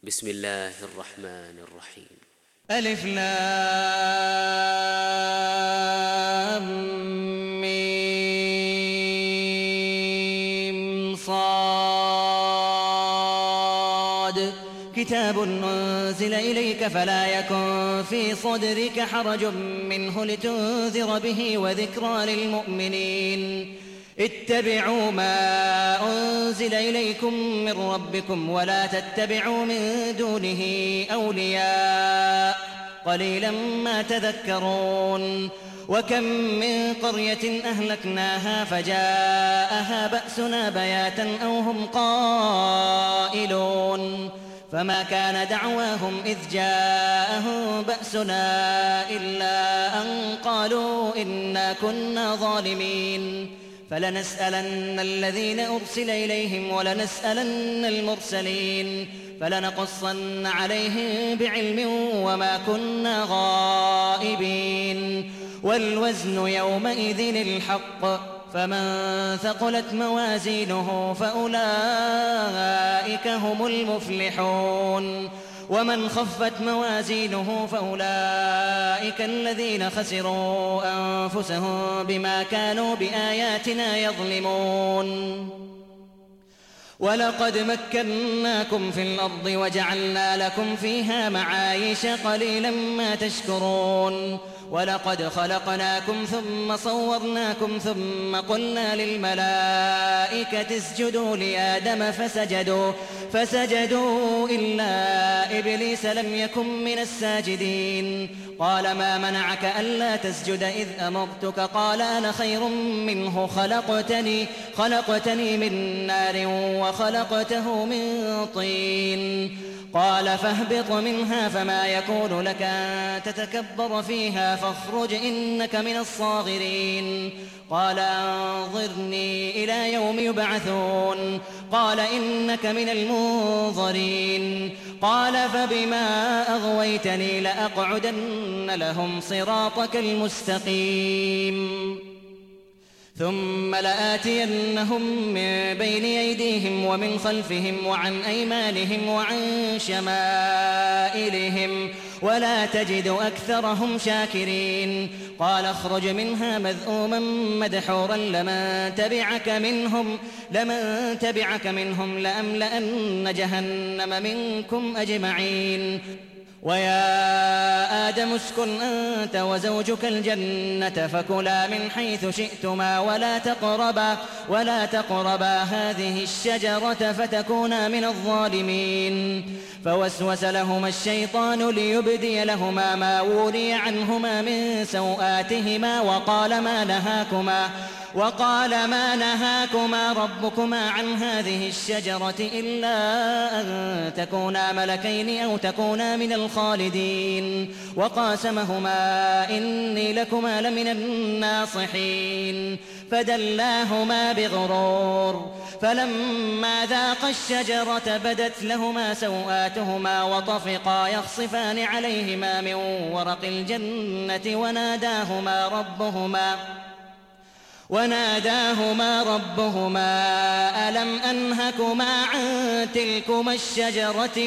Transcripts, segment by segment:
بسم الله الرحمن الرحيم. ألف لام ميم صاد كتاب أنزل إليك فلا يكن في صدرك حرج منه لتنذر به وذكرى للمؤمنين. اتبعوا ما أنزل إليكم من ربكم ولا تتبعوا من دونه أولياء قليلا ما تذكرون. وكم من قرية أهلكناها فجاءها بأسنا بياتا أو هم قائلون فما كان دعواهم إذ جاءهم بأسنا إلا أن قالوا إنا كنا ظالمين. فلنسألن الذين أرسل إليهم ولنسألن المرسلين فلنقصن عليهم بعلم وما كنا غائبين. والوزن يومئذ الحق فمن ثقلت موازينه فأولئك هم المفلحون ومن خفت موازينه فأولئك الذين خسروا أنفسهم بما كانوا بآياتنا يظلمون. ولقد مكناكم في الأرض وجعلنا لكم فيها معايش قليلا ما تشكرون. ولقد خلقناكم ثم صورناكم ثم قلنا للملائكة اسجدوا لآدم فسجدوا إلا إبليس لم يكن من الساجدين. قال ما منعك ألا تسجد إذ أمرتك؟ قال أنا خير منه خلقتني من نار وخلقته من طين. قال فاهبط منها فما يكون لك أن تتكبر فيها فاخرج إنك من الصاغرين. قال أنظرني إلى يوم يبعثون. قال إنك من المنظرين. قال فبما أغويتني لأقعدن لهم صراطك المستقيم ثم لآتينهم من بين أيديهم ومن خلفهم وعن أيمانهم وعن شمائلهم ولا تجد أكثرهم شاكرين. قال اخرج منها مذءوما مدحورا لمن تبعك منهم لأملأن جهنم منكم أجمعين. ويا آدم اسكن أنت وزوجك الجنة فكلا من حيث شئتما ولا تقربا هذه الشجرة فتكونا من الظالمين. فوسوس لهما الشيطان ليبدي لهما ما وري عنهما من سوآتهما وقال ما نهاكما ربكما عن هذه الشجرة إلا أن تكونا ملكين أو تكونا من الخالدين. وقاسمهما إني لكما لمن الناصحين فدلاهما بغرور. فلما ذاقا الشجرة بدت لهما سوآتهما وطفقا يخصفان عليهما من ورق الجنة وناداهما ربهما ألم أنهكما عن تلكما الشجرة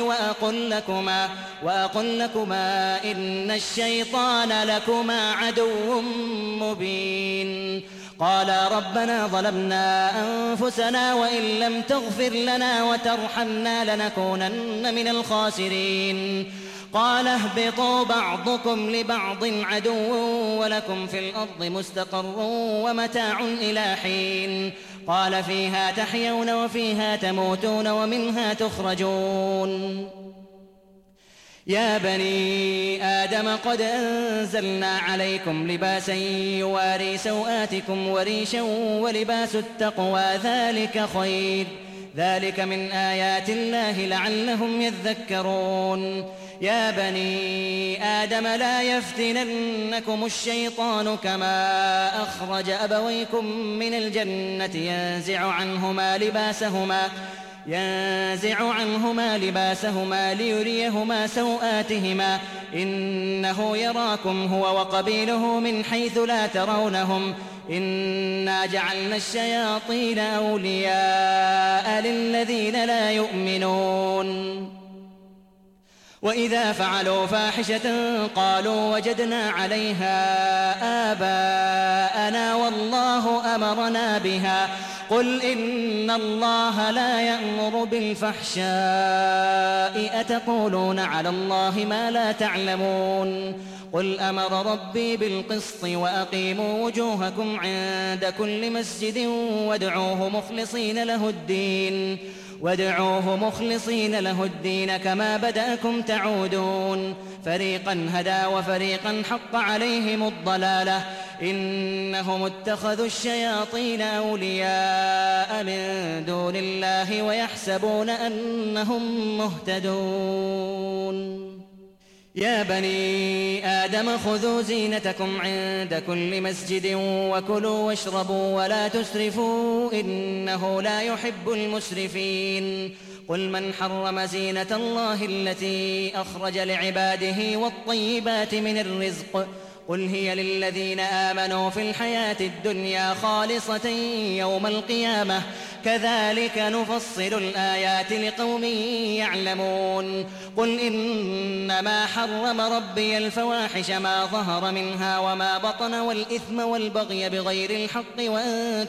وأقل لكما إن الشيطان لكما عدو مبين. قالا ربنا ظلمنا أنفسنا وإن لم تغفر لنا وترحمنا لنكونن من الخاسرين. قال اهبطوا بعضكم لبعض عدو ولكم في الأرض مستقر ومتاع إلى حين. قال فيها تحيون وفيها تموتون ومنها تخرجون. يا بني آدم قد أنزلنا عليكم لباسا يواري سوآتكم وريشا ولباس التقوى ذلك خير ذلك من آيات الله لعلهم يذكرون. يا بني آدم لا يفتننكم الشيطان كما أخرج أبويكم من الجنة ينزع عنهما لباسهما ليريهما سوآتهما إنه يراكم هو وقبيله من حيث لا ترونهم إنا جعلنا الشياطين أولياء للذين لا يؤمنون. يا بني آدم لا يفتننكم الشيطان كما أخرج أبويكم من الجنة ينزع عنهما لباسهما ليريهما سوآتهما إنه يراكم هو وقبيله من حيث لا ترونهم إنا جعلنا الشياطين أولياء للذين لا يؤمنون. وإذا فعلوا فاحشة قالوا وجدنا عليها آباءنا والله أمرنا بها قل إن الله لا يأمر بالفحشاء أتقولون على الله ما لا تعلمون قل أمر ربي بالقسط وأقيموا وجوهكم عند كل مسجد وادعوه مخلصين له الدين كما بدأكم تعودون فريقا هدى وفريقا حق عليهم الضلالة إنهم اتخذوا الشياطين أولياء من دون الله ويحسبون أنهم مهتدون يا بني آدم خذوا زينتكم عند كل مسجد وكلوا واشربوا ولا تسرفوا إنه لا يحب المسرفين قل من حرم زينة الله التي أخرج لعباده والطيبات من الرزق قل هي للذين آمنوا في الحياة الدنيا خالصة يوم القيامة كذلك نفصل الآيات لقوم يعلمون قل إنما حرم ربي الفواحش ما ظهر منها وما بطن والإثم والبغي بغير الحق وأن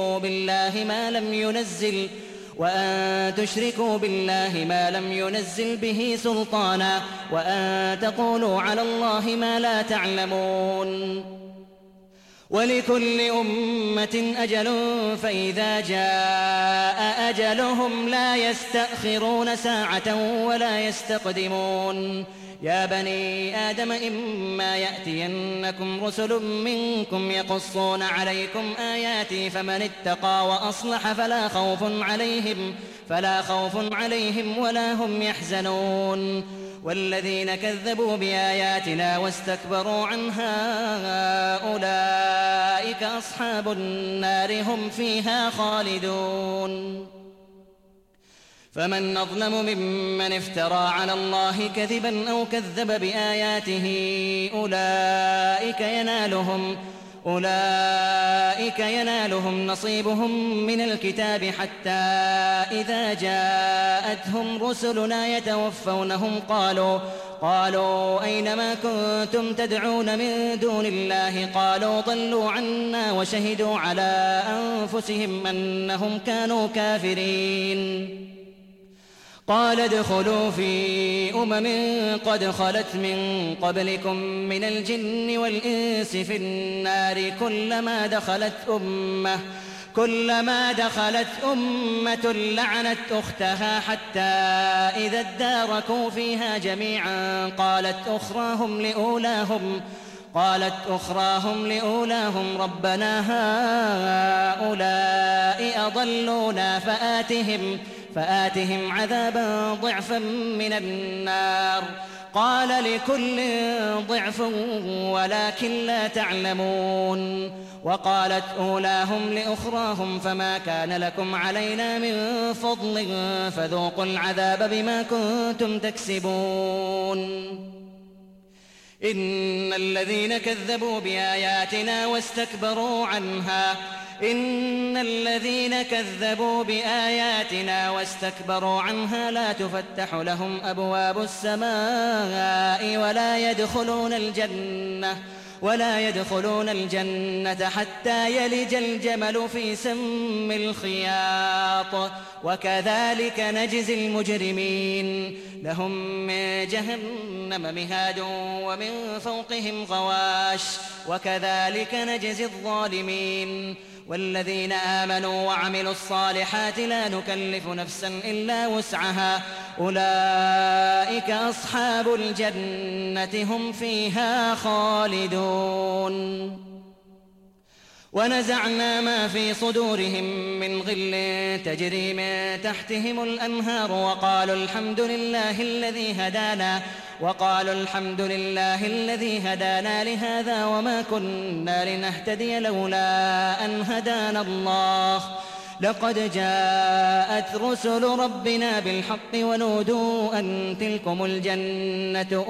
تشركوا بالله ما لم ينزل به سلطانا وأن تقولوا على الله ما لا تعلمون ولكل أمة أجل فإذا جاء أجلهم لا يستأخرون ساعة ولا يستقدمون يا بني آدم إما يأتينكم رسل منكم يقصون عليكم آياتي فمن اتقى وأصلح فلا خوف عليهم ولا هم يحزنون والذين كذبوا بآياتنا واستكبروا عنها أولئك أصحاب النار هم فيها خالدون فمن أظلم ممن افترى على الله كذبا أو كذب بآياته أولئك ينالهم نصيبهم من الكتاب حتى إذا جاءتهم رسلنا يتوفونهم قالوا أين ما كنتم تدعون من دون الله قالوا ضلوا عنا وشهدوا على أنفسهم أنهم كانوا كافرين قال ادخلوا في قد خلت من قبلكم من الجن والإنس في النار كلما دخلت أمة لعنت أختها حتى إذا اداركوا فيها جميعا قالت أخراهم لأولاهم ربنا هؤلاء أضلونا فآتهم عذابا ضعفا من النار قال لكل ضعف ولكن لا تعلمون وقالت أولاهم لأخراهم فما كان لكم علينا من فضل فذوقوا العذاب بما كنتم تكسبون إن الذين كذبوا بآياتنا واستكبروا عنها لا تفتح لهم أبواب السماء ولا يدخلون الجنة حتى يلج الجمل في سم الخياط وكذلك نجزي المجرمين لهم من جهنم مهاد ومن فوقهم غواش وكذلك نجزي الظالمين والذين آمنوا وعملوا الصالحات لا نكلف نفسا إلا وسعها أولئك أصحاب الجنة هم فيها خالدون ونزعنا ما في صدورهم من غل تجري من تحتهم الأنهار وقالوا الحمد لله الذي هدانا لهذا وما كنا لنهتدي لولا أن هدانا الله لقد جاءت رسل ربنا بالحق ونودوا أن تلكم الجنة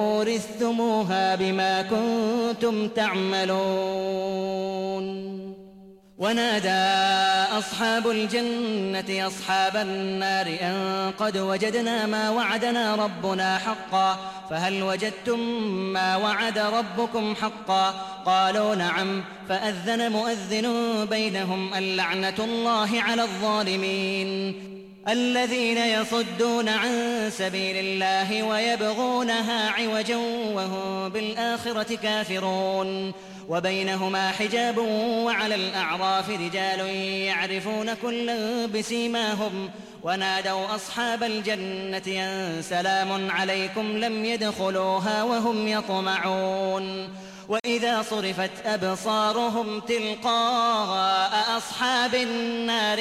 أورثتموها بما كنتم تعملون ونادى أصحاب الجنة أصحاب النار أن قد وجدنا ما وعدنا ربنا حقا فهل وجدتم ما وعد ربكم حقا قالوا نعم فأذن مؤذن بينهم اللعنة الله على الظالمين الذين يصدون عن سبيل الله ويبغونها عوجا وهم بالآخرة كافرون وبينهما حجاب وعلى الأعراف رجال يعرفون كلا بسيماهم ونادوا أصحاب الجنة أن سلام عليكم لم يدخلوها وهم يطمعون وإذا صرفت أبصارهم تلقاء أصحاب النار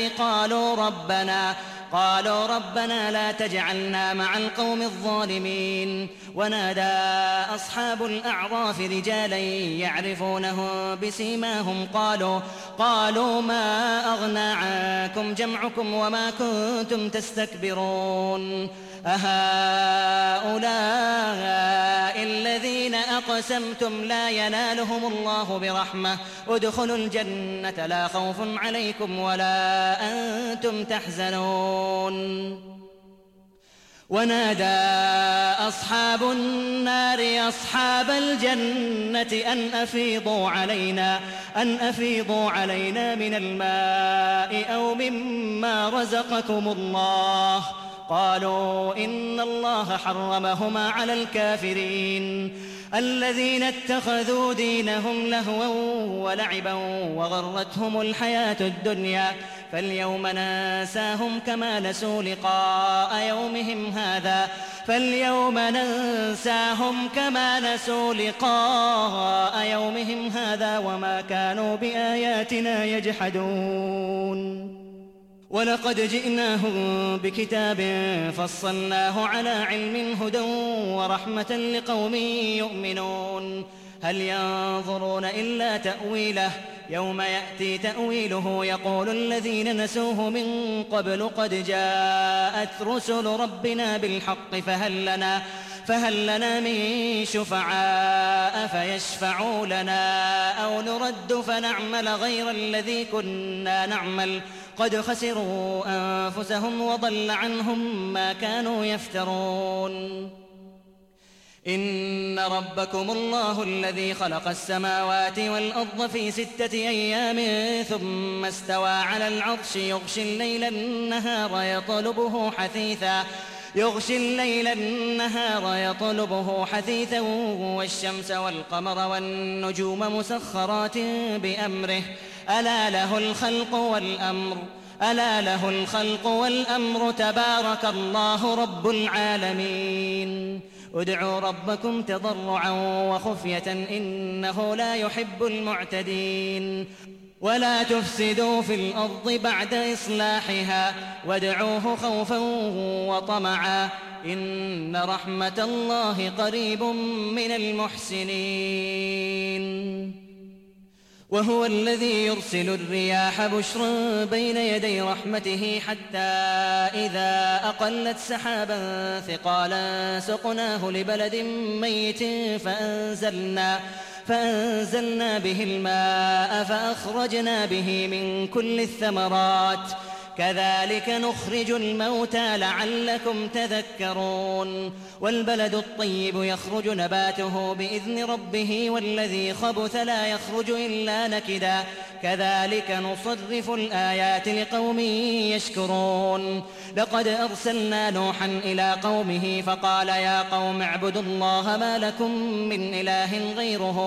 قالوا ربنا لا تجعلنا مع القوم الظالمين ونادى أصحاب الأعراف رجالا يعرفونهم بسيماهم قالوا ما أغنى عنكم جمعكم وما كنتم تستكبرون أهؤلاء الذين أقسمتم لا ينالهم الله برحمة ادخلوا الجنة لا خوف عليكم ولا أنتم تحزنون ونادى أصحاب النار أصحاب الجنة أن أفيضوا علينا من الماء أو مما رزقكم الله قالوا إن الله حرمهما على الكافرين الذين اتخذوا دينهم لهوا ولعبا وغرتهم الحياة الدنيا فاليوم ننساهم كما نسوا لقاء يومهم هذا وما كانوا بآياتنا يجحدون ولقد جئناهم بكتاب فصلناه على علم هدى ورحمة لقوم يؤمنون هل ينظرون إلا تأويله يوم يأتي تأويله يقول الذين نسوه من قبل قد جاءت رسل ربنا بالحق فهل لنا من شفعاء فيشفعوا لنا أو نرد فنعمل غير الذي كنا نعمل قد خسروا أنفسهم وضل عنهم ما كانوا يفترون إن ربكم الله الذي خلق السماوات والأرض في 6 أيام ثم استوى على العرش يغشي الليل النهار يطلبه حثيثا والشمس والقمر والنجوم مسخرات بأمره ألا له الخلق والأمر تبارك الله رب العالمين ادعوا ربكم تضرعا وخفية إنه لا يحب المعتدين ولا تفسدوا في الأرض بعد إصلاحها وادعوه خوفا وطمعا إن رحمة الله قريب من المحسنين وهو الذي يرسل الرياح بشرا بين يدي رحمته حتى إذا أقلت سحابا ثقالا سقناه لبلد ميت فأنزلنا به الماء فأخرجنا به من كل الثمرات كذلك نخرج الموتى لعلكم تذكرون والبلد الطيب يخرج نباته بإذن ربه والذي خبث لا يخرج إلا نكدا كذلك نصرف الآيات لقوم يشكرون لقد أرسلنا نوحا إلى قومه فقال يا قوم اعبدوا الله ما لكم من إله غيره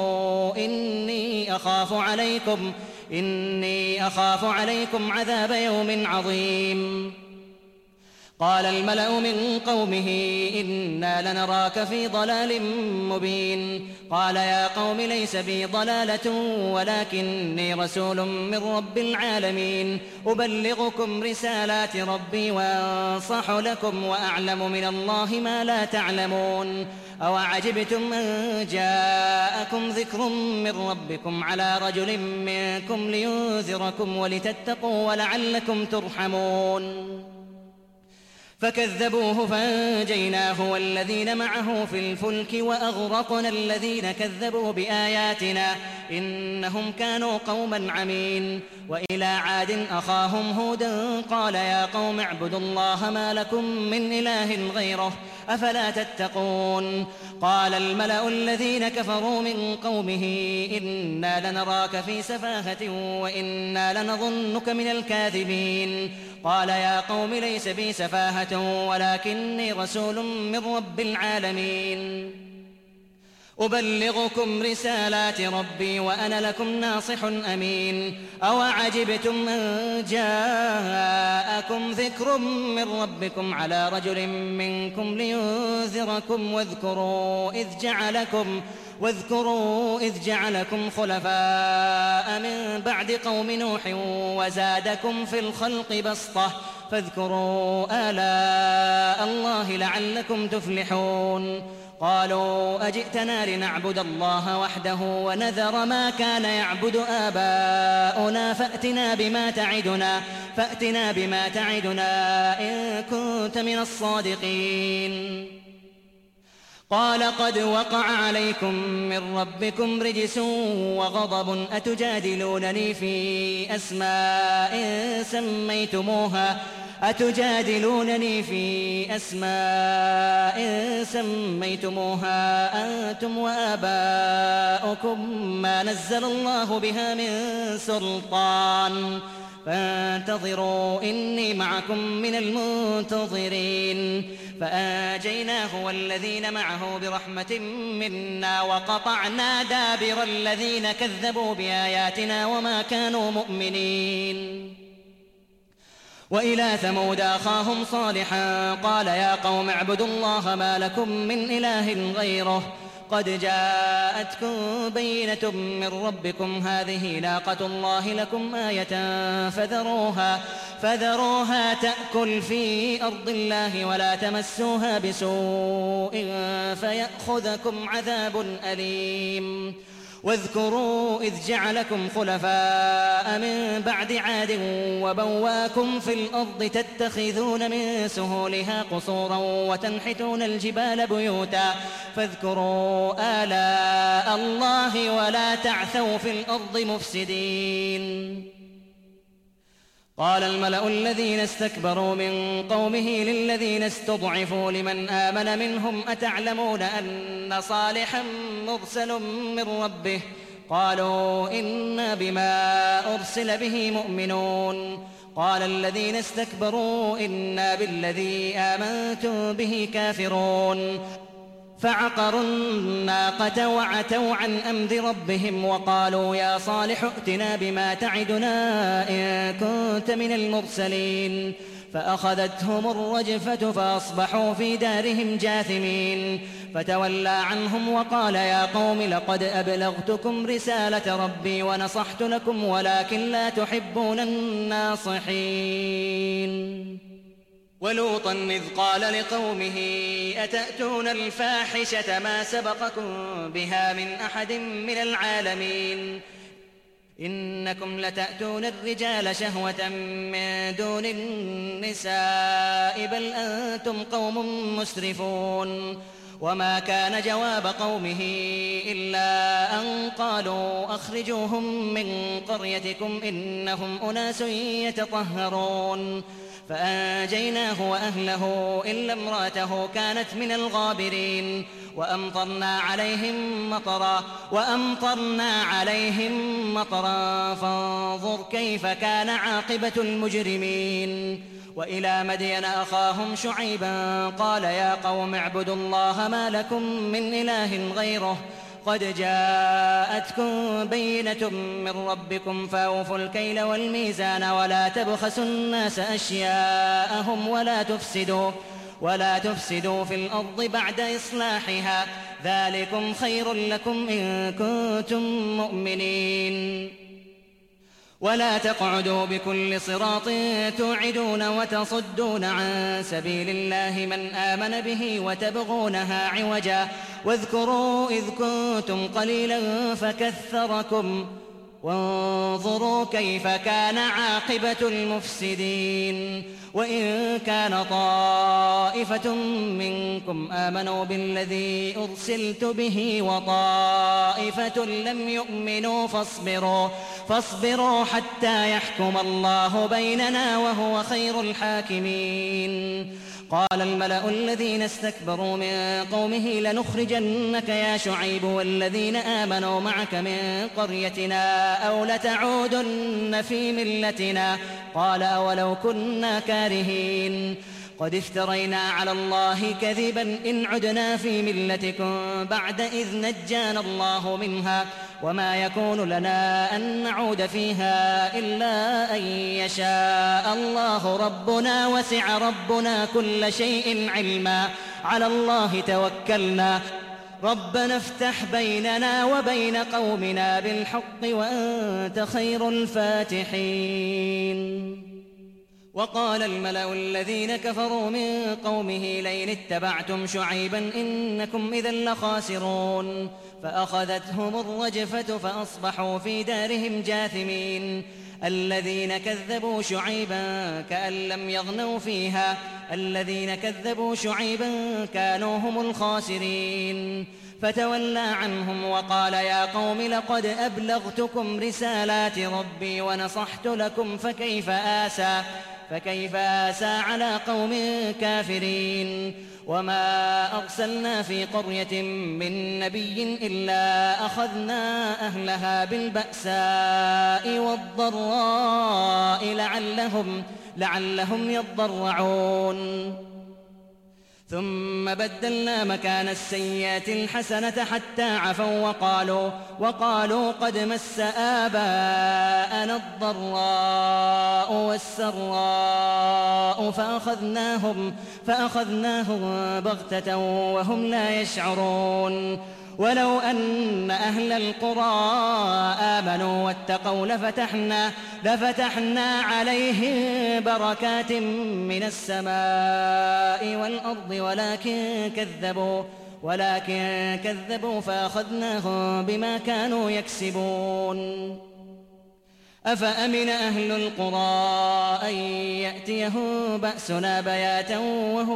إني أخاف عليكم عذاب يوم عظيم قال الملأ من قومه إنا لنراك في ضلال مبين قال يا قوم ليس بي ضلالة ولكني رسول من رب العالمين أبلغكم رسالات ربي وأنصح لكم وأعلم من الله ما لا تعلمون أوعجبتم أن جاءكم ذكر من ربكم على رجل منكم لينذركم ولتتقوا ولعلكم ترحمون فكذبوه فأنجيناه والذين معه في الفلك وأغرقنا الذين كذبوا بآياتنا إنهم كانوا قوما عمين. وإلى عاد أخاهم هودا قال يا قوم اعبدوا الله ما لكم من إله غيره أفلا تتقون. قال الملأ الذين كفروا من قومه إنا لنراك في سفاهة وإنا لنظنك من الكاذبين. قال يا قوم ليس بي سفاهة ولكني رسول من رب العالمين أبلغكم رسالات ربي وأنا لكم ناصح أمين. أوعجبتم أن جاءكم ذكر من ربكم على رجل منكم لينذركم واذكروا إذ جعلكم خلفاء من بعد قوم نوح وزادكم في الخلق بسطة فاذكروا آلاء الله لعلكم تفلحون. قالوا أجئتنا لنعبد الله وحده ونذر ما كان يعبد آباؤنا فأتنا بما تعدنا إن كنت من الصادقين. قال قد وقع عليكم من ربكم رجس وغضب أتجادلونني في أسماء سميتموها أنتم وآباؤكم ما نزل الله بها من سلطان فانتظروا إني معكم من المنتظرين. فأنجيناه والذين معه برحمة منا وقطعنا دابر الذين كذبوا بآياتنا وما كانوا مؤمنين. وإلى ثمود أخاهم صالحا قال يا قوم اعبدوا الله ما لكم من إله غيره قد جاءتكم بينة من ربكم هذه ناقة الله لكم آية فذروها تأكل في أرض الله ولا تمسوها بسوء فيأخذكم عذاب أليم. واذكروا إذ جعلكم خلفاء من بعد عاد وبواكم في الأرض تتخذون من سهولها قصورا وتنحتون الجبال بيوتا فاذكروا آلاء الله ولا تعثوا في الأرض مفسدين. قال الملأ الذين استكبروا من قومه للذين استضعفوا لمن آمن منهم أتعلمون أن صالحا مرسل من ربه قالوا إنا بما أرسل به مؤمنون. قال الذين استكبروا إنا بالذي آمنتم به كافرون. فعقروا الناقة وعتوا عن أمر ربهم وقالوا يا صالح ائتنا بما تعدنا إن كنت من المرسلين. فأخذتهم الرجفة فأصبحوا في دارهم جاثمين. فتولى عنهم وقال يا قوم لقد أبلغتكم رسالة ربي ونصحت لكم ولكن لا تحبون الناصحين. ولوطا إذ قال لقومه أتأتون الفاحشة ما سبقكم بها من أحد من العالمين إنكم لتأتون الرجال شهوة من دون النساء بل أنتم قوم مسرفون. وما كان جواب قومه إلا أن قالوا أخرجوهم من قريتكم إنهم أناس يتطهرون. فأنجيناه وأهله إلا امرأته كانت من الغابرين. وأمطرنا عليهم مطرا فانظر كيف كان عاقبة المجرمين. وإلى مدين أخاهم شعيبا قال يا قوم اعبدوا الله ما لكم من إله غيره قد جاءتكم بينة من ربكم فأوفوا الكيل والميزان ولا تبخسوا الناس أشياءهم ولا تفسدوا في الأرض بعد إصلاحها ذلكم خير لكم إن كنتم مؤمنين. ولا تقعدوا بكل صراط توعدون وتصدون عن سبيل الله من آمن به وتبغونها عوجا واذكروا إذ كنتم قليلا وانظروا كيف كان عاقبة المفسدين. وإن كان طائفة منكم آمنوا بالذي أرسلت به وطائفة لم يؤمنوا فاصبروا حتى يحكم الله بيننا وهو خير الحاكمين. قال الملأ الذين استكبروا من قومه لنخرجنك يا شعيب والذين آمنوا معك من قريتنا أو لتعودن في ملتنا. قال أولو كنا كارهين. قد افترينا على الله كذبا إن عدنا في ملتكم بعد إذ نجانا الله منها وما يكون لنا أن نعود فيها إلا أن يشاء الله ربنا وسع ربنا كل شيء علما على الله توكلنا ربنا افتح بيننا وبين قومنا بالحق وأنت خير الفاتحين. وقال الملأ الذين كفروا من قومه لئن اتبعتم شعيبا إنكم إذا لخاسرون. فأخذتهم الرجفة فأصبحوا في دارهم جاثمين. الذين كذبوا شعيبا كأن لم يغنوا فيها الذين كذبوا شعيبا كانوا هم الخاسرين. فتولى عنهم وقال يا قوم لقد أبلغتكم رسالات ربي ونصحت لكم فكيف آسى على قوم كافرين. وما أرسلنا في قرية من نبي إلا أخذنا أهلها بالبأساء والضراء لعلهم يضرعون. ثم بدلنا مكان السيئات الحسنة حتى عفوا وقالوا قد مس آباءنا الضراء والسراء فأخذناهم بغتة وهم لا يشعرون. ولو أن أهل القرى آمنوا واتقوا لفتحنا عليهم بركات من السماء والأرض ولكن كذبوا فأخذناهم بما كانوا يكسبون. أفأمن أهل القرى أن يأتيهم بأسنا بياتا وهم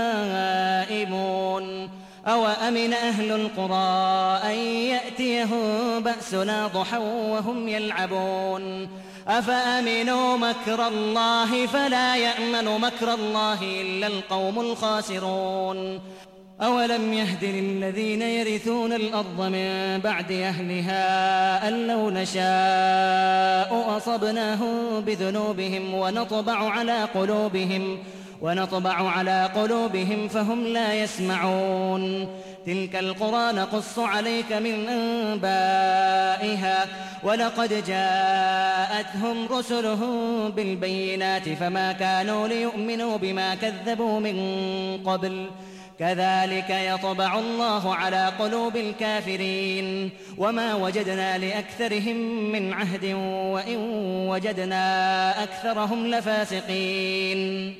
نائمون أو أمن أهل القرى أن يأتيهم بأسنا ضحى وهم يلعبون. أفأمنوا مكر الله فلا يأمن مكر الله إلا القوم الخاسرون. أولم يهد للذين يرثون الأرض من بعد أهلها أن لو نشاء أصبناهم بذنوبهم ونطبع على قلوبهم فهم لا يسمعون. تلك القرى نقص عليك من أنبائها ولقد جاءتهم رسلهم بالبينات فما كانوا ليؤمنوا بما كذبوا من قبل كذلك يطبع الله على قلوب الكافرين. وما وجدنا لأكثرهم من عهد وإن وجدنا أكثرهم لفاسقين.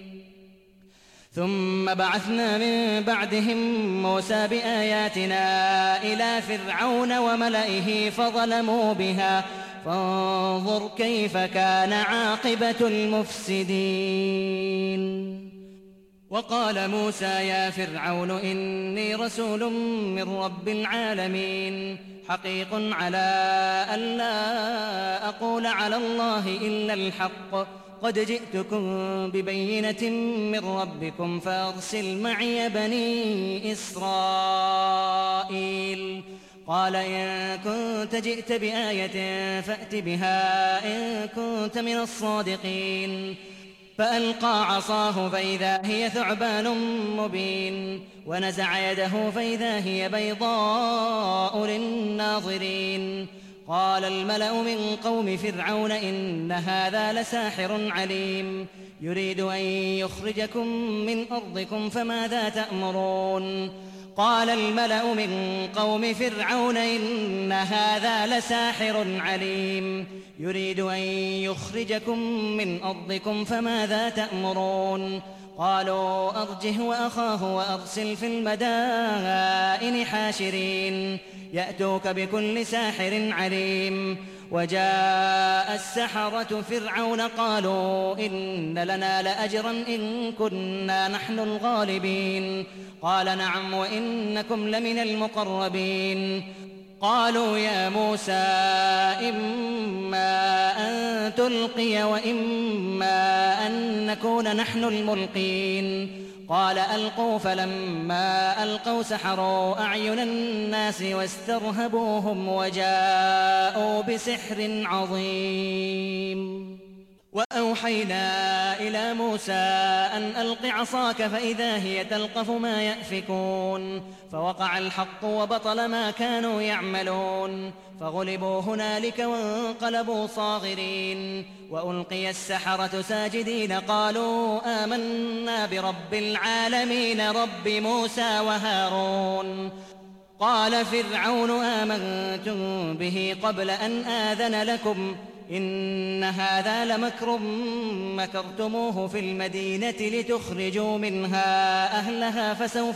ثم بعثنا من بعدهم موسى بآياتنا إلى فرعون وملئه فظلموا بها فانظر كيف كان عاقبة المفسدين. وقال موسى يا فرعون إني رسول من رب العالمين حقيق على ألا أقول على الله إلا الحق قد جئتكم ببينة من ربكم فأرسل معي بني إسرائيل. قال إن كنت جئت بآية فأت بها إن كنت من الصادقين. فألقى عصاه فإذا هي ثعبان مبين ونزع يده فإذا هي بيضاء للناظرين. قال الملأ من قوم فرعون إن هذا لساحر عليم يريد أن يخرجكم من أرضكم فماذا تأمرون. قال الملأ من قوم فرعون إن هذا لساحر عليم يريد أن يخرجكم من أرضكم فماذا تأمرون. قالوا أرجه وأخاه وأرسل في المدائن حاشرين يأتوك بكل ساحر عليم. وجاء السحرة فرعون قالوا إن لنا لأجرا إن كنا نحن الغالبين قال نعم وإنكم لمن المقربين قالوا يا موسى إما أن تلقي وإما أن نكون نحن الملقين قال ألقوا فلما ألقوا سحروا أعين الناس واسترهبوهم وجاءوا بسحر عظيم وأوحينا إلى موسى أن ألق عصاك فإذا هي تلقف ما يأفكون فوقع الحق وبطل ما كانوا يعملون فغلبوا هنالك وانقلبوا صاغرين وألقي السحرة ساجدين قالوا آمنا برب العالمين رب موسى وهارون قال فرعون آمنتم به قبل أن آذن لكم إن هذا لمكر مكرتموه في المدينة لتخرجوا منها أهلها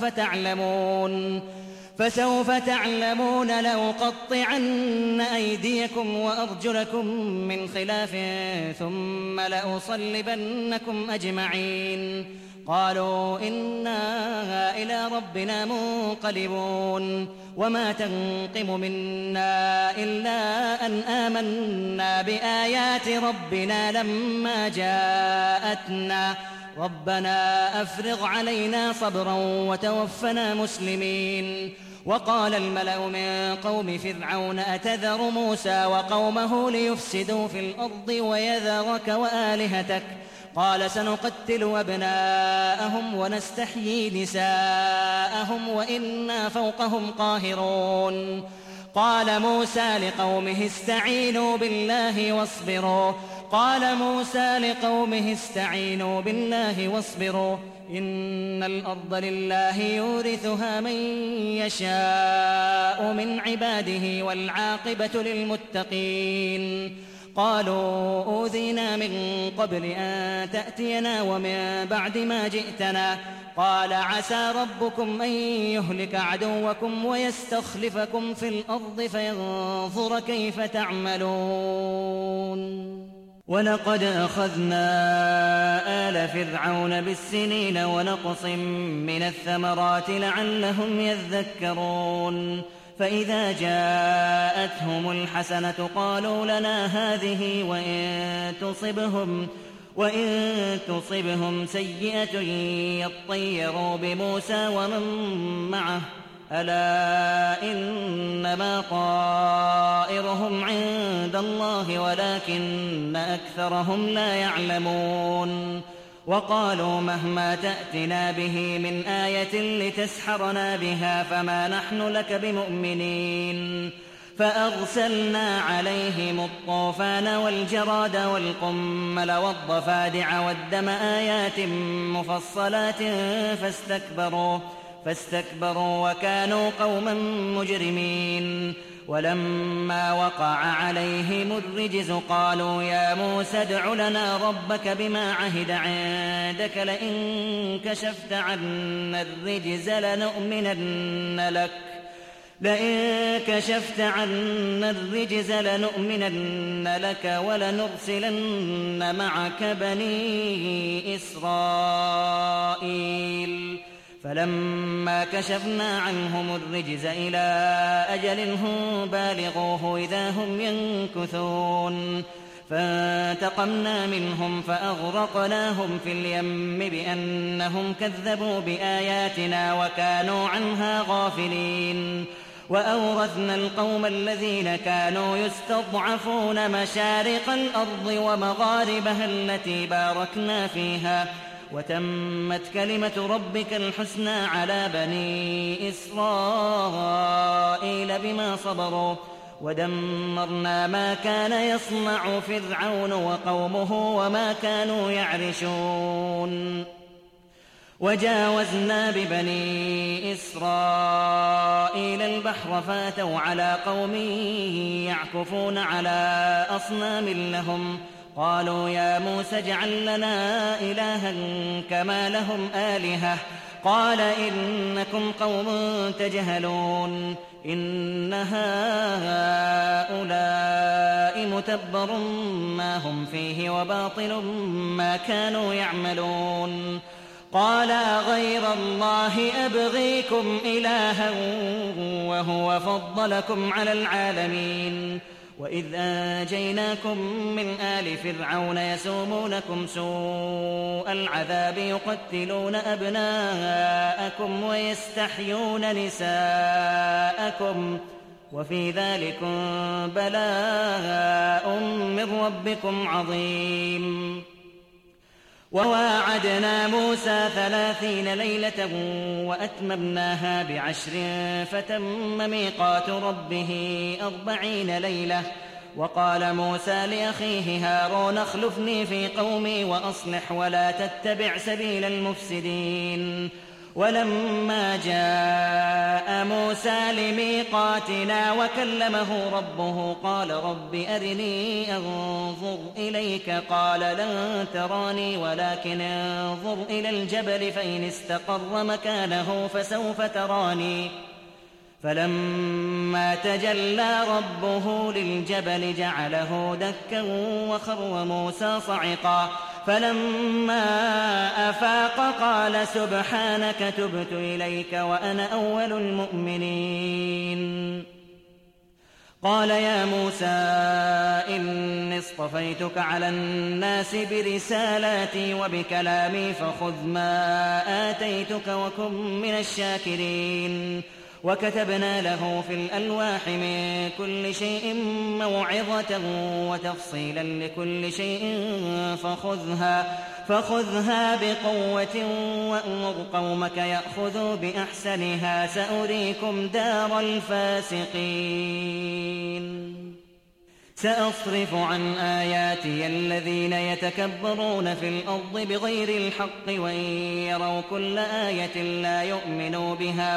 فسوف تعلمون لأقطعن أيديكم وأرجلكم من خلاف ثم لأصلبنكم أجمعين قالوا إنا إلى ربنا منقلبون وما تنقم منا إلا أن آمنا بآيات ربنا لما جاءتنا ربنا أفرغ علينا صبرا وتوفنا مسلمين وقال الملأ من قوم فرعون أتذر موسى وقومه ليفسدوا في الأرض ويذرك وآلهتك قال سنقتل أبناءهم ونستحيي نساءهم وإنا فوقهم قاهرون قال موسى لقومه استعينوا بالله واصبروا إن الأرض لله يورثها من يشاء من عباده والعاقبة للمتقين قالوا أوذينا من قبل أن تأتينا ومن بعد ما جئتنا قال عسى ربكم أن يهلك عدوكم ويستخلفكم في الأرض فينظر كيف تعملون ولقد أخذنا آل فرعون بالسنين ونقص من الثمرات لعلهم يذكرون فإذا جاءتهم الحسنة قالوا لنا هذه وإن تصبهم سيئة يطيروا بموسى ومن معه ألا إنما طائرهم عند الله ولكن أكثرهم لا يعلمون وقالوا مهما تأتنا به من آية لتسحرنا بها فما نحن لك بمؤمنين فأرسلنا عليهم الطوفان والجراد والقمل والضفادع والدم آيات مفصلات فاستكبروا وكانوا قوما مجرمين ولما وقع عليهم الرجز قالوا يا موسى ادع لنا ربك بما عهد عندك لئن كشفت عنا الرجز لنؤمنن لك ولنرسلن معك بني إسرائيل فلما كشفنا عنهم الرجز إلى أجل هم بالغوه إذا هم ينكثون فانتقمنا منهم فأغرقناهم في اليم بأنهم كذبوا بآياتنا وكانوا عنها غافلين وأورثنا القوم الذين كانوا يستضعفون مشارق الأرض ومغاربها التي باركنا فيها وتمت كلمة ربك الحسنى على بني إسرائيل بما صبروا ودمرنا ما كان يصنع فرعون وقومه وما كانوا يعرشون وجاوزنا ببني إسرائيل البحر فاتوا على قوم يعكفون على أصنام لهم قالوا يا موسى اجعل لنا إلها كما لهم آلهة قال إنكم قوم تجهلون إن هؤلاء متبر ما هم فيه وباطل ما كانوا يعملون قال غير الله أبغيكم إلها وهو فضلكم على العالمين وإذ أنجيناكم من آل فرعون يسومونكم سوء العذاب يقتلون أبناءكم ويستحيون نساءكم وفي ذلكم بلاء من ربكم عظيم وواعدنا موسى 30 ليلة وأتممناها ب10 فتم ميقات ربه 40 ليلة وقال موسى لأخيه هارون اخلفني في قومي وأصلح ولا تتبع سبيل المفسدين ولما جاء موسى لميقاتنا وكلمه ربه قال رب أرني أنظر إليك قال لن تراني ولكن انظر إلى الجبل فإن استقر مكانه فسوف تراني فلما تجلى ربه للجبل جعله دكا وخر موسى صعقا فلما أفاق قال سبحانك تبت إليك وأنا أول المؤمنين قال يا موسى إني اصطفيتك على الناس برسالاتي وبكلامي فخذ ما آتيتك وكن من الشاكرين وكتبنا له في الألواح من كل شيء موعظة وتفصيلا لكل شيء فخذها بقوة وأمر قومك يأخذوا بأحسنها سأريكم دار الفاسقين سأصرف عن آياتي الذين يتكبرون في الأرض بغير الحق وإن يروا كل آية لا يؤمنوا بها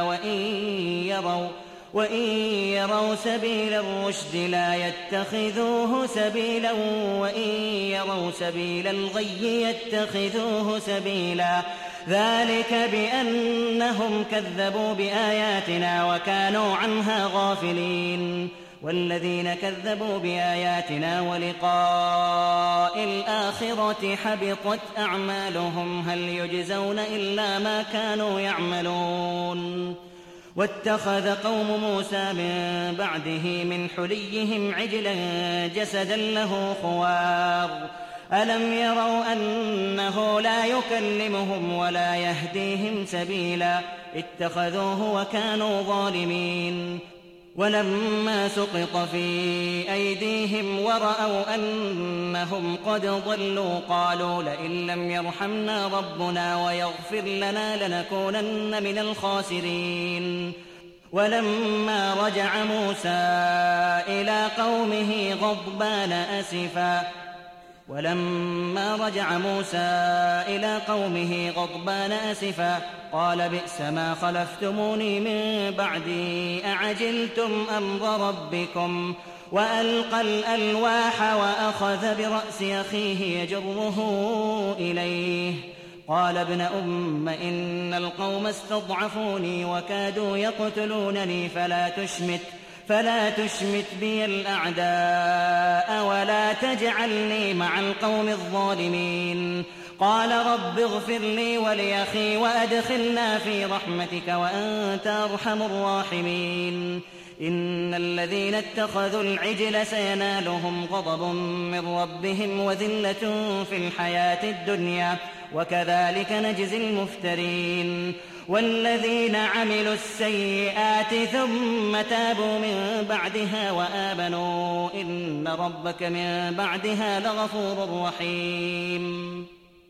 وإن يروا سبيل الرشد لا يتخذوه سبيلا وإن يروا سبيل الغي يتخذوه سبيلا ذلك بأنهم كذبوا بآياتنا وكانوا عنها غافلين والذين كذبوا بآياتنا ولقاء الآخرة حبطت أعمالهم هل يجزون إلا ما كانوا يعملون واتخذ قوم موسى من بعده من حليهم عجلا جسدا له خوار ألم يروا أنه لا يكلمهم ولا يهديهم سبيلا اتخذوه وكانوا ظالمين ولما سقط في أيديهم ورأوا أنهم قد ضلوا قالوا لئن لم يرحمنا ربنا ويغفر لنا لنكونن من الخاسرين ولما رجع موسى إلى قومه غضبان أسفا قال بئس ما خلفتموني من بعدي أعجلتم أمر ربكم وألقى الألواح وأخذ برأس أخيه يجره إليه قال ابن أم إن القوم استضعفوني وكادوا يقتلونني فلا تشمت بي الأعداء ولا تجعلني مع القوم الظالمين قال رب اغفر لي ولأخي وأدخلنا في رحمتك وأنت أرحم الراحمين إن الذين اتخذوا العجل سينالهم غضب من ربهم وذلة في الحياة الدنيا وكذلك نجزي المفترين والذين عملوا السيئات ثم تابوا من بعدها وآمنوا إن ربك من بعدها لغفور رحيم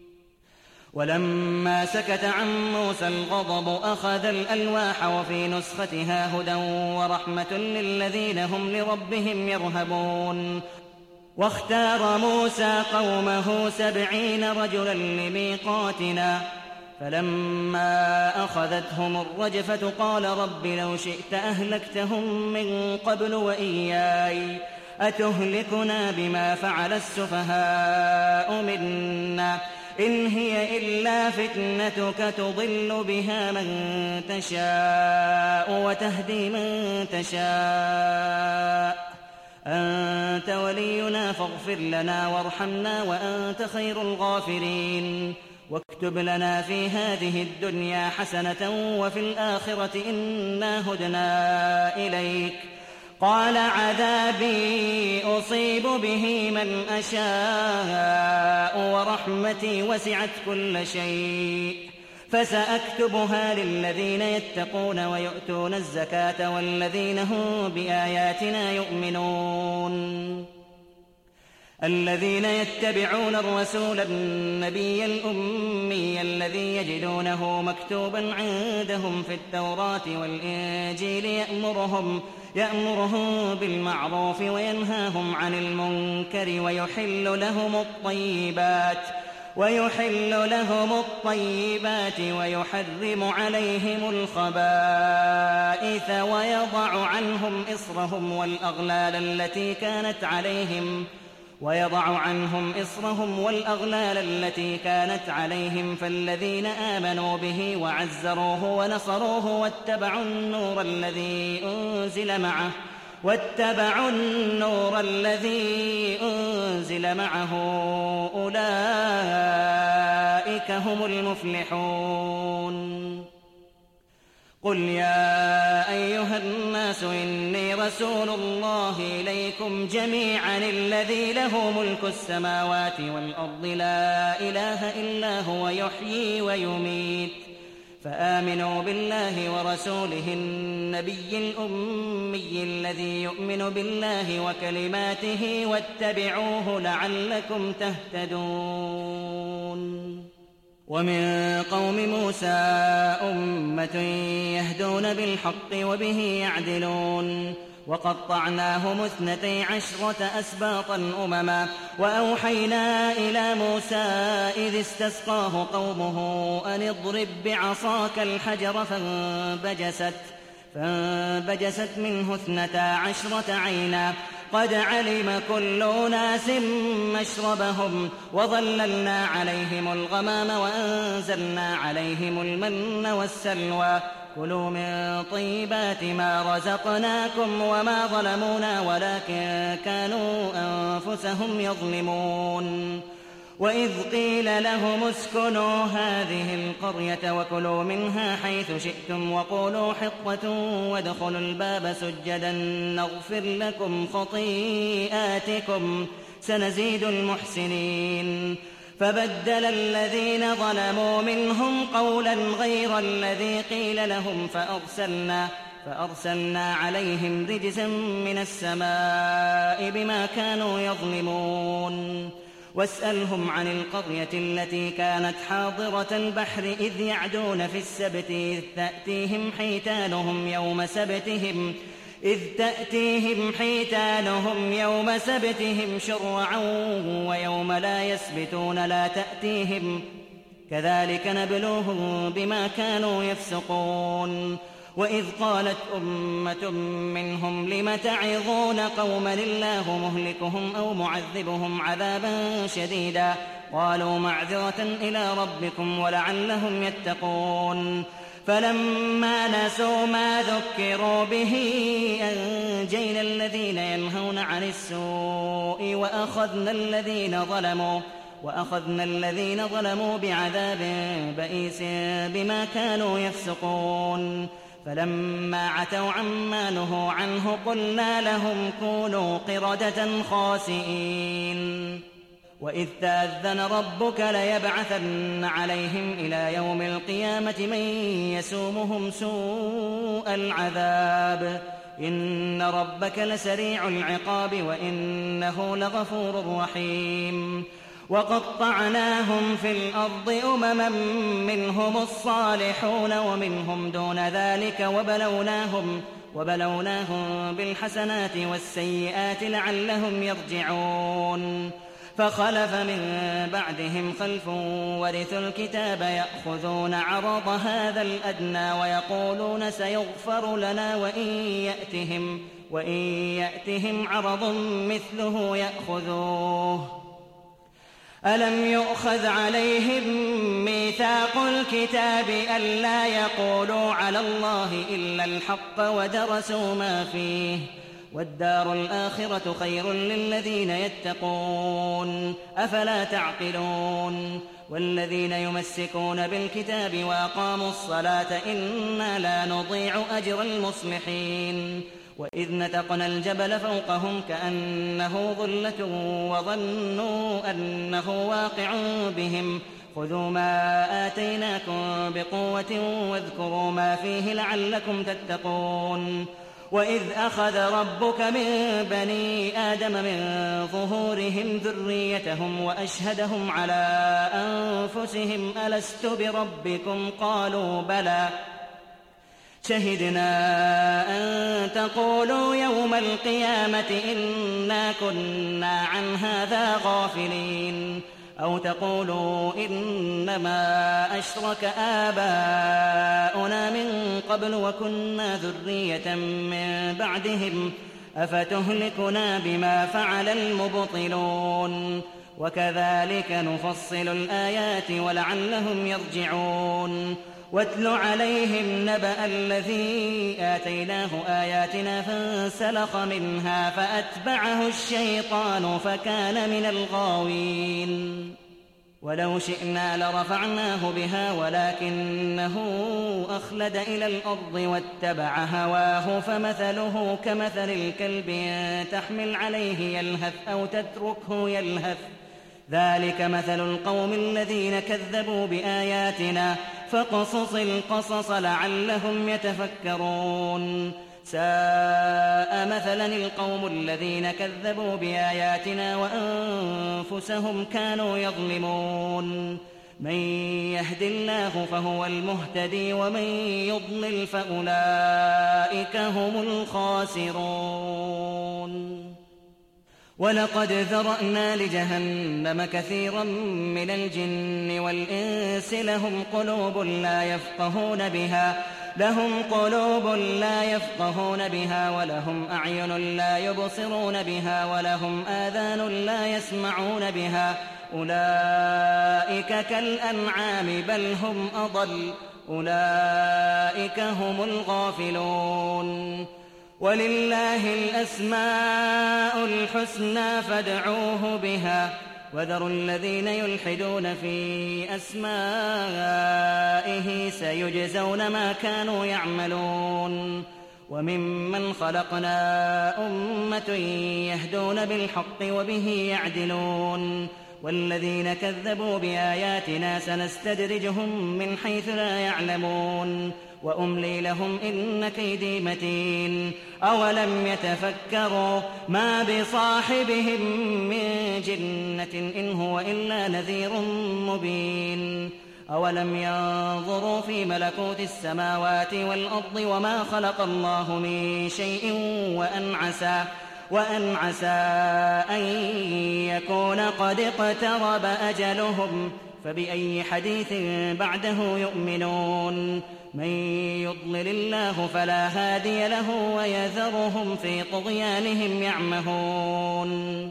ولما سكت عن موسى الغضب أخذ الألواح وفي نسختها هدى ورحمة للذين هم لربهم يرهبون واختار موسى قومه 70 رجلا لميقاتنا فلما أخذتهم الرجفة قال رب لو شئت أهلكتهم من قبل وإياي أتهلكنا بما فعل السفهاء منا إن هي إلا فتنتك تضل بها من تشاء وتهدي من تشاء أنت ولينا فاغفر لنا وارحمنا وأنت خير الغافرين واكتب لنا في هذه الدنيا حسنة وفي الآخرة إنا هدنا إليك قال عذابي أصيب به من أشاء ورحمتي وسعت كل شيء فسأكتبها للذين يتقون ويؤتون الزكاة والذين هم بآياتنا يؤمنون الذين يتبعون الرسول النبي الأمي الذي يجدونه مكتوبا عندهم في التوراة والإنجيل يأمرهم بالمعروف وينهاهم عن المنكر ويحل لهم الطيبات ويحرم عليهم الخبائث ويضع عنهم إصرهم والأغلال التي كانت عليهم فالذين آمنوا به وعزروه ونصروه واتبعوا النور الذي أنزل معه أولئك هم المفلحون قل يا أيها الناس إني رسول الله إليكم جميعا الذي له ملك السماوات والأرض لا إله إلا هو يحيي ويميت فآمنوا بالله ورسوله النبي الأمي الذي يؤمن بالله وكلماته واتبعوه لعلكم تهتدون ومن قوم موسى أمة يهدون بالحق وبه يعدلون وقطعناهم 12 أسباطا أمما وأوحينا إلى موسى إذ استسقاه قومه أن اضرب بعصاك الحجر فانبجست منه 12 عينا قد علم كل أناس مشربهم وظللنا عليهم الغمام وأنزلنا عليهم المن والسلوى كلوا من طيبات ما رزقناكم وما ظلمونا ولكن كانوا أنفسهم يظلمون وإذ قيل لهم اسكنوا هذه القرية وكلوا منها حيث شئتم وقولوا حطة وادخلوا الباب سجدا نغفر لكم خطيئاتكم سنزيد المحسنين فبدل الذين ظلموا منهم قولا غير الذي قيل لهم فأرسلنا عليهم رجزا من السماء بما كانوا يظلمون واسألهم عن القرية التي كانت حاضرة البحر إذ يعدون في السبت إذ تأتيهم حيتانهم يوم سبتهم شرعا ويوم لا يسبتون لا تأتيهم كذلك نبلوهم بما كانوا يفسقون وإذ قالت أمة منهم لم تعظون قوما الله مهلكهم أو معذبهم عذابا شديدا قالوا معذرة إلى ربكم ولعلهم يتقون فلما نسوا ما ذكروا به أنجينا الذين ينهون عن السوء وأخذنا الذين ظلموا بعذاب بئيس بما كانوا يفسقون فلما عتوا عما نهوا عنه قلنا لهم كونوا قردة خاسئين وإذ تأذن ربك ليبعثن عليهم إلى يوم القيامة من يسومهم سوء العذاب إن ربك لسريع العقاب وإنه لغفور رحيم وقطعناهم في الأرض أمما منهم الصالحون ومنهم دون ذلك وبلوناهم بالحسنات والسيئات لعلهم يرجعون فخلف من بعدهم خلف ورثوا الكتاب يأخذون عرض هذا الأدنى ويقولون سيغفر لنا وإن يأتهم عرض مثله يأخذوه ألم يؤخذ عليهم ميثاق الكتاب ألا يقولوا على الله إلا الحق ودرسوا ما فيه والدار الآخرة خير للذين يتقون أفلا تعقلون والذين يمسكون بالكتاب وأقاموا الصلاة إنا لا نضيع أجر المصلحين وإذ نتقنا الجبل فوقهم كأنه ظلة وظنوا أنه واقع بهم خذوا ما آتيناكم بقوة واذكروا ما فيه لعلكم تتقون وإذ أخذ ربك من بني آدم من ظهورهم ذريتهم وأشهدهم على أنفسهم ألست بربكم قالوا بلى شهدنا أن تقولوا يوم القيامة إنا كنا عن هذا غافلين أو تقولوا إنما أشرك آباؤنا من قبل وكنا ذرية من بعدهم أفتهلكنا بما فعل المبطلون وكذلك نفصل الآيات ولعلهم يرجعون واتل عليهم نبأ الذي آتيناه آياتنا فانسلخ منها فأتبعه الشيطان فكان من الغاوين ولو شئنا لرفعناه بها ولكنه أخلد إلى الأرض واتبع هواه فمثله كمثل الكلب إن تحمل عليه يلهث أو تتركه يلهث ذلك مثل القوم الذين كذبوا بآياتنا فاقصص القصص لعلهم يتفكرون ساء مثلا القوم الذين كذبوا بآياتنا وأنفسهم كانوا يظلمون من يهد الله فهو المهتدي ومن يضلل فأولئك هم الخاسرون ولقد ذرأنا لجهنم كثيرا من الجن والإنس لهم قلوب لا يفقهون بها ولهم أعين لا يبصرون بها ولهم آذان لا يسمعون بها أولئك كالأنعام بل هم أضل أولئك هم الغافلون ولله الأسماء الحسنى فادعوه بها وذروا الذين يلحدون في أسمائه سيجزون ما كانوا يعملون وممن خلقنا أمة يهدون بالحق وبه يعدلون والذين كذبوا بآياتنا سنستدرجهم من حيث لا يعلمون وأملي لهم إن كيدي متين أولم يتفكروا ما بصاحبهم من جنة إن هو إلا نذير مبين أولم ينظروا في ملكوت السماوات والأرض وما خلق الله من شيء وأن عسى أن يكون قد اقترب أجلهم فبأي حديث بعده يؤمنون من يضلل الله فلا هادي له ويذرهم في طغيانهم يعمهون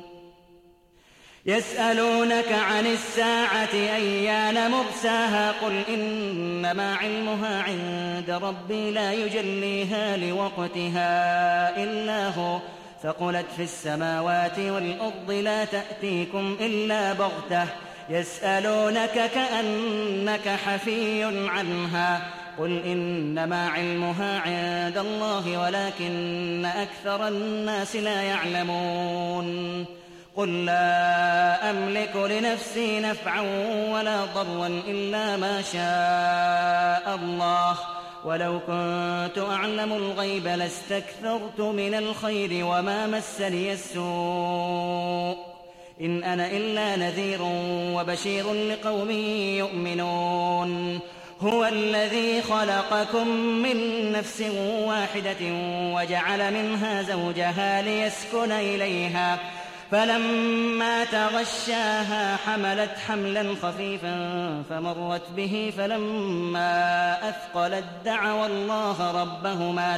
يسألونك عن الساعة أيان مرساها قل إنما علمها عند ربي لا يجليها لوقتها إلا هو ثقلت في السماوات والأرض لا تأتيكم إلا بغتة يسألونك كأنك حفي عنها قل إنما علمها عند الله ولكن أكثر الناس لا يعلمون قل لا أملك لنفسي نفعا ولا ضرا إلا ما شاء الله ولو كنت أعلم الغيب لاستكثرت من الخير وما مسني السوء إن أنا إلا نذير وبشير لقوم يؤمنون هو الذي خلقكم من نفس واحدة وجعل منها زوجها ليسكن إليها فلما تغشاها حملت حملا خفيفا فمرت به فلما أثقلت دعوا الله ربهما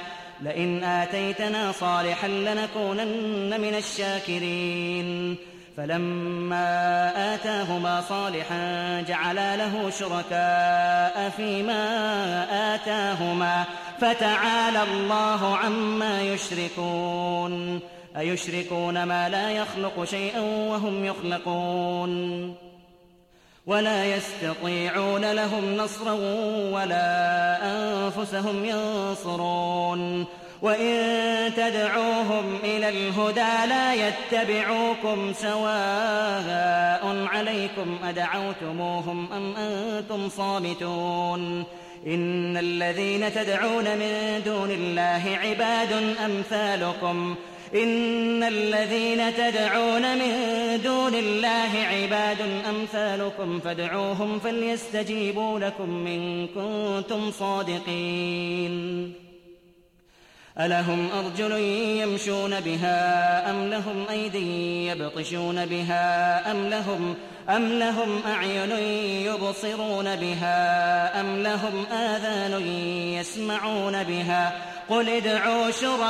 لئن آتيتنا صالحا لنكونن من الشاكرين فلما آتاهما صالحا جعلا له شركاء فيما آتاهما فتعالى الله عما يشركون أيشركون ما لا يخلق شيئا وهم يخلقون ولا يستطيعون لهم نصرا ولا أنفسهم ينصرون وإن تدعوهم إلى الهدى لا يتبعوكم سواء عليكم أدعوتموهم أم أنتم صامتون إن الذين تدعون من دون الله عباد أمثالكم إن الذين تدعون من دون الله عباد أمثالكم فادعوهم فليستجيبوا لكم إن كنتم صادقين ألهم أرجل يمشون بها أم لهم أيدي يبطشون بها أم لهم أعين يبصرون بها أم لهم آذان يسمعون بها قل ادعوا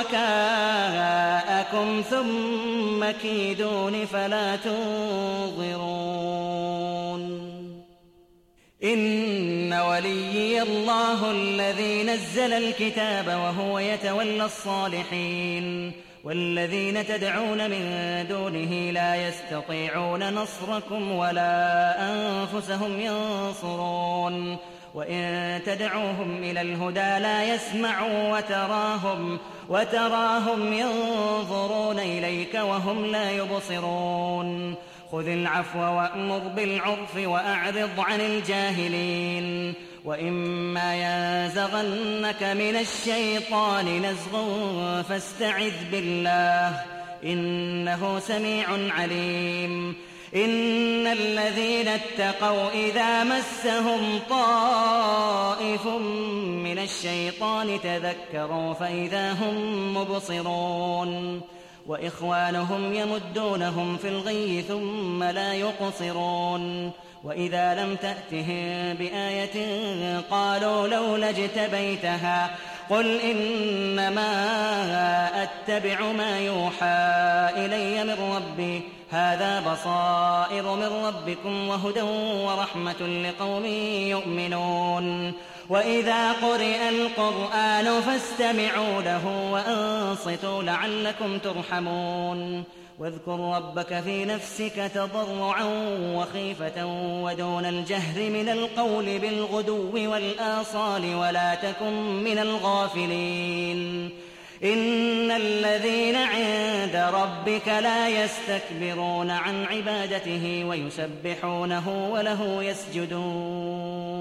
شركاءكم ثم كيدون فلا تنظرون إن وليي الله الذي نزل الكتاب وهو يتولى الصالحين والذين تدعون من دونه لا يستطيعون نصركم ولا أنفسهم ينصرون وإن تدعوهم إلى الهدى لا يسمعوا وتراهم ينظرون إليك وهم لا يبصرون خذ العفو وأمر بالعرف وأعرض عن الجاهلين وإما ينزغنك من الشيطان نزغ فاستعذ بالله إنه سميع عليم إن الذين اتقوا إذا مسهم طائف من الشيطان تذكروا فإذا هم مبصرون وإخوانهم يمدونهم في الغي ثم لا يقصرون وإذا لم تأتهم بآية قالوا لولا اجتبيتها قل إنما أتبع ما يوحى إلي من ربي هذا بصائر من ربكم وهدى ورحمة لقوم يؤمنون وإذا قرئ القرآن فاستمعوا له وأنصتوا لعلكم ترحمون واذكر ربك في نفسك تضرعا وخيفة ودون الجهر من القول بالغدو والآصال ولا تكن من الغافلين إن الذين عند ربك لا يستكبرون عن عبادته ويسبحونه وله يسجدون